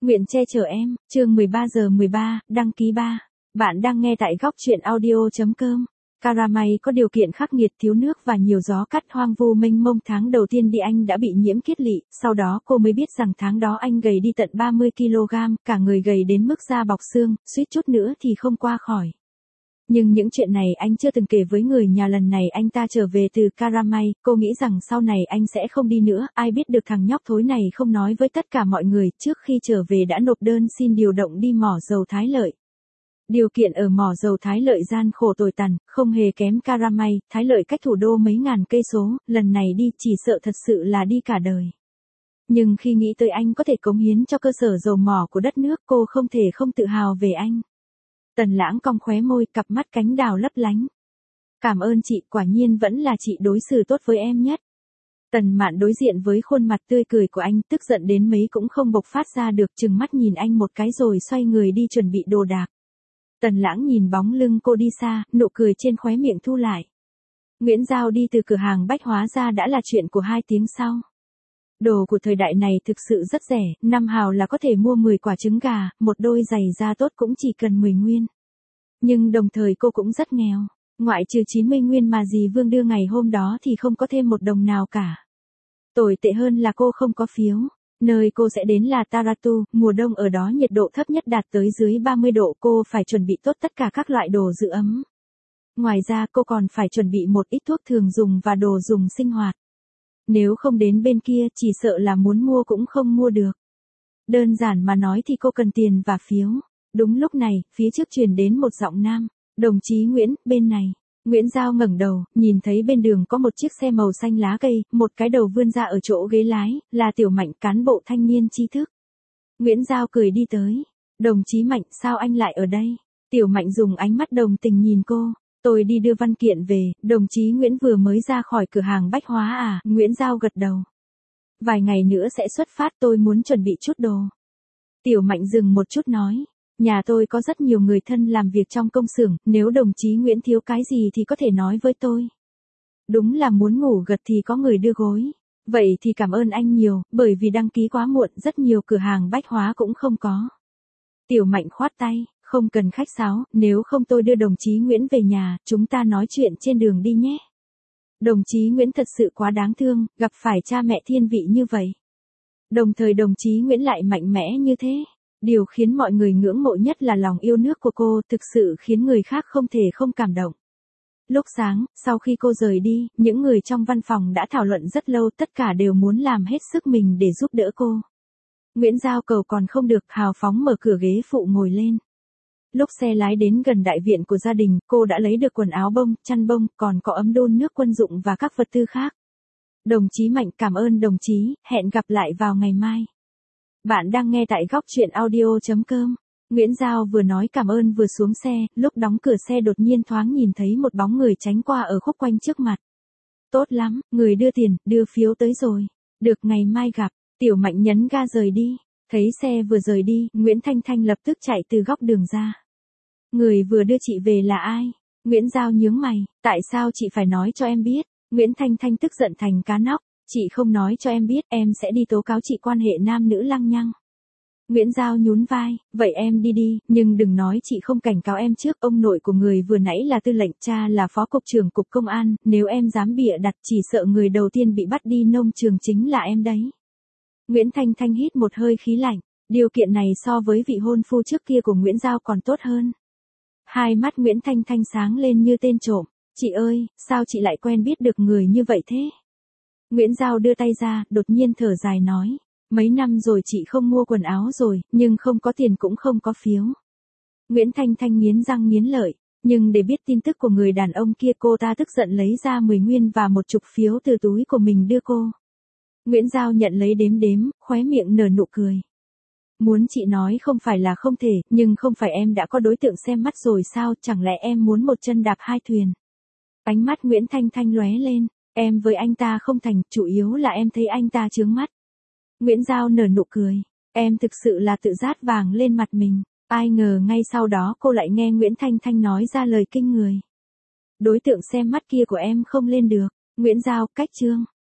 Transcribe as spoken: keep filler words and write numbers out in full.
Nguyện che chở em, chương mười ba giờ mười ba, đăng ký ba. Bạn đang nghe tại góc truyện audio.com. Caramay có điều kiện khắc nghiệt, thiếu nước và nhiều gió cắt, hoang vu mênh mông. Tháng đầu tiên đi anh đã bị nhiễm kiết lỵ, sau đó cô mới biết rằng tháng đó anh gầy đi tận ba mươi ki lô gam, cả người gầy đến mức da bọc xương, suýt chút nữa thì không qua khỏi. Nhưng những chuyện này anh chưa từng kể với người nhà. Lần này anh ta trở về từ Caramay, cô nghĩ rằng sau này anh sẽ không đi nữa. Ai biết được thằng nhóc thối này không nói với tất cả mọi người, trước khi trở về đã nộp đơn xin điều động đi mỏ dầu Thái Lợi. Điều kiện ở mỏ dầu Thái Lợi gian khổ tồi tàn, không hề kém Caramay. Thái Lợi cách thủ đô mấy ngàn cây số, lần này đi chỉ sợ thật sự là đi cả đời. Nhưng khi nghĩ tới anh có thể cống hiến cho cơ sở dầu mỏ của đất nước, cô không thể không tự hào về anh. Tần Lãng cong khóe môi, cặp mắt cánh đào lấp lánh. Cảm ơn chị, quả nhiên vẫn là chị đối xử tốt với em nhất. Tần Mạn đối diện với khuôn mặt tươi cười của anh, tức giận đến mấy cũng không bộc phát ra được, trừng mắt nhìn anh một cái rồi xoay người đi chuẩn bị đồ đạc. Tần Lãng nhìn bóng lưng cô đi xa, nụ cười trên khóe miệng thu lại. Nguyễn Giao đi từ cửa hàng bách hóa ra đã là chuyện của hai tiếng sau. Đồ của thời đại này thực sự rất rẻ, năm hào là có thể mua mười quả trứng gà, một đôi giày da tốt cũng chỉ cần mười nguyên. Nhưng đồng thời cô cũng rất nghèo, ngoại trừ chín mươi nguyên mà dì Vương đưa ngày hôm đó thì không có thêm một đồng nào cả. Tồi tệ hơn là cô không có phiếu. Nơi cô sẽ đến là Taratu, mùa đông ở đó nhiệt độ thấp nhất đạt tới dưới ba mươi độ, cô phải chuẩn bị tốt tất cả các loại đồ giữ ấm. Ngoài ra cô còn phải chuẩn bị một ít thuốc thường dùng và đồ dùng sinh hoạt. Nếu không đến bên kia chỉ sợ là muốn mua cũng không mua được. Đơn giản mà nói thì cô cần tiền và phiếu. Đúng lúc này, phía trước truyền đến một giọng nam. Đồng chí Nguyễn, bên này. Nguyễn Giao ngẩng đầu, nhìn thấy bên đường có một chiếc xe màu xanh lá cây, một cái đầu vươn ra ở chỗ ghế lái, là Tiểu Mạnh, cán bộ thanh niên tri thức. Nguyễn Giao cười đi tới. Đồng chí Mạnh, sao anh lại ở đây? Tiểu Mạnh dùng ánh mắt đồng tình nhìn cô. Tôi đi đưa văn kiện về, đồng chí Nguyễn vừa mới ra khỏi cửa hàng bách hóa à? Nguyễn Giao gật đầu. Vài ngày nữa sẽ xuất phát, tôi muốn chuẩn bị chút đồ. Tiểu Mạnh dừng một chút nói. Nhà tôi có rất nhiều người thân làm việc trong công xưởng, nếu đồng chí Nguyễn thiếu cái gì thì có thể nói với tôi. Đúng là muốn ngủ gật thì có người đưa gối. Vậy thì cảm ơn anh nhiều, bởi vì đăng ký quá muộn, rất nhiều cửa hàng bách hóa cũng không có. Tiểu Mạnh khoát tay, không cần khách sáo, nếu không tôi đưa đồng chí Nguyễn về nhà, chúng ta nói chuyện trên đường đi nhé. Đồng chí Nguyễn thật sự quá đáng thương, gặp phải cha mẹ thiên vị như vậy. Đồng thời đồng chí Nguyễn lại mạnh mẽ như thế. Điều khiến mọi người ngưỡng mộ nhất là lòng yêu nước của cô, thực sự khiến người khác không thể không cảm động. Lúc sáng, sau khi cô rời đi, những người trong văn phòng đã thảo luận rất lâu, tất cả đều muốn làm hết sức mình để giúp đỡ cô. Nguyễn Giao cầu còn không được, hào phóng mở cửa ghế phụ ngồi lên. Lúc xe lái đến gần đại viện của gia đình, cô đã lấy được quần áo bông, chăn bông, còn có ấm đun nước quân dụng và các vật tư khác. Đồng chí Mạnh, cảm ơn đồng chí, hẹn gặp lại vào ngày mai. Bạn đang nghe tại góc truyện audio.com. Nguyễn Giao vừa nói cảm ơn vừa xuống xe, lúc đóng cửa xe đột nhiên thoáng nhìn thấy một bóng người tránh qua ở khúc quanh trước mặt. Tốt lắm, người đưa tiền, đưa phiếu tới rồi. Được, ngày mai gặp. Tiểu Mạnh nhấn ga rời đi. Thấy xe vừa rời đi, Nguyễn Thanh Thanh lập tức chạy từ góc đường ra. Người vừa đưa chị về là ai? Nguyễn Giao nhướng mày, tại sao chị phải nói cho em biết? Nguyễn Thanh Thanh tức giận thành cá nóc. Chị không nói cho em biết, em sẽ đi tố cáo chị quan hệ nam nữ lăng nhăng. Nguyễn Giao nhún vai, vậy em đi đi, nhưng đừng nói chị không cảnh cáo em trước. Ông nội của người vừa nãy là tư lệnh, cha là phó cục trưởng cục công an, nếu em dám bịa đặt chỉ sợ người đầu tiên bị bắt đi nông trường chính là em đấy. Nguyễn Thanh Thanh hít một hơi khí lạnh, điều kiện này so với vị hôn phu trước kia của Nguyễn Giao còn tốt hơn. Hai mắt Nguyễn Thanh Thanh sáng lên như tên trộm, chị ơi, sao chị lại quen biết được người như vậy thế? Nguyễn Giao đưa tay ra, đột nhiên thở dài nói, mấy năm rồi chị không mua quần áo rồi, nhưng không có tiền cũng không có phiếu. Nguyễn Thanh Thanh nghiến răng nghiến lợi, nhưng để biết tin tức của người đàn ông kia cô ta tức giận lấy ra mười nguyên và một chục phiếu từ túi của mình đưa cô. Nguyễn Giao nhận lấy đếm đếm, khóe miệng nở nụ cười. Muốn chị nói không phải là không thể, nhưng không phải em đã có đối tượng xem mắt rồi sao, chẳng lẽ em muốn một chân đạp hai thuyền? Ánh mắt Nguyễn Thanh Thanh lóe lên. Em với anh ta không thành, chủ yếu là em thấy anh ta chướng mắt. Nguyễn Giao nở nụ cười. Em thực sự là tự dát vàng lên mặt mình. Ai ngờ ngay sau đó cô lại nghe Nguyễn Thanh Thanh nói ra lời kinh người. Đối tượng xem mắt kia của em không lên được. Nguyễn Giao, cách chương.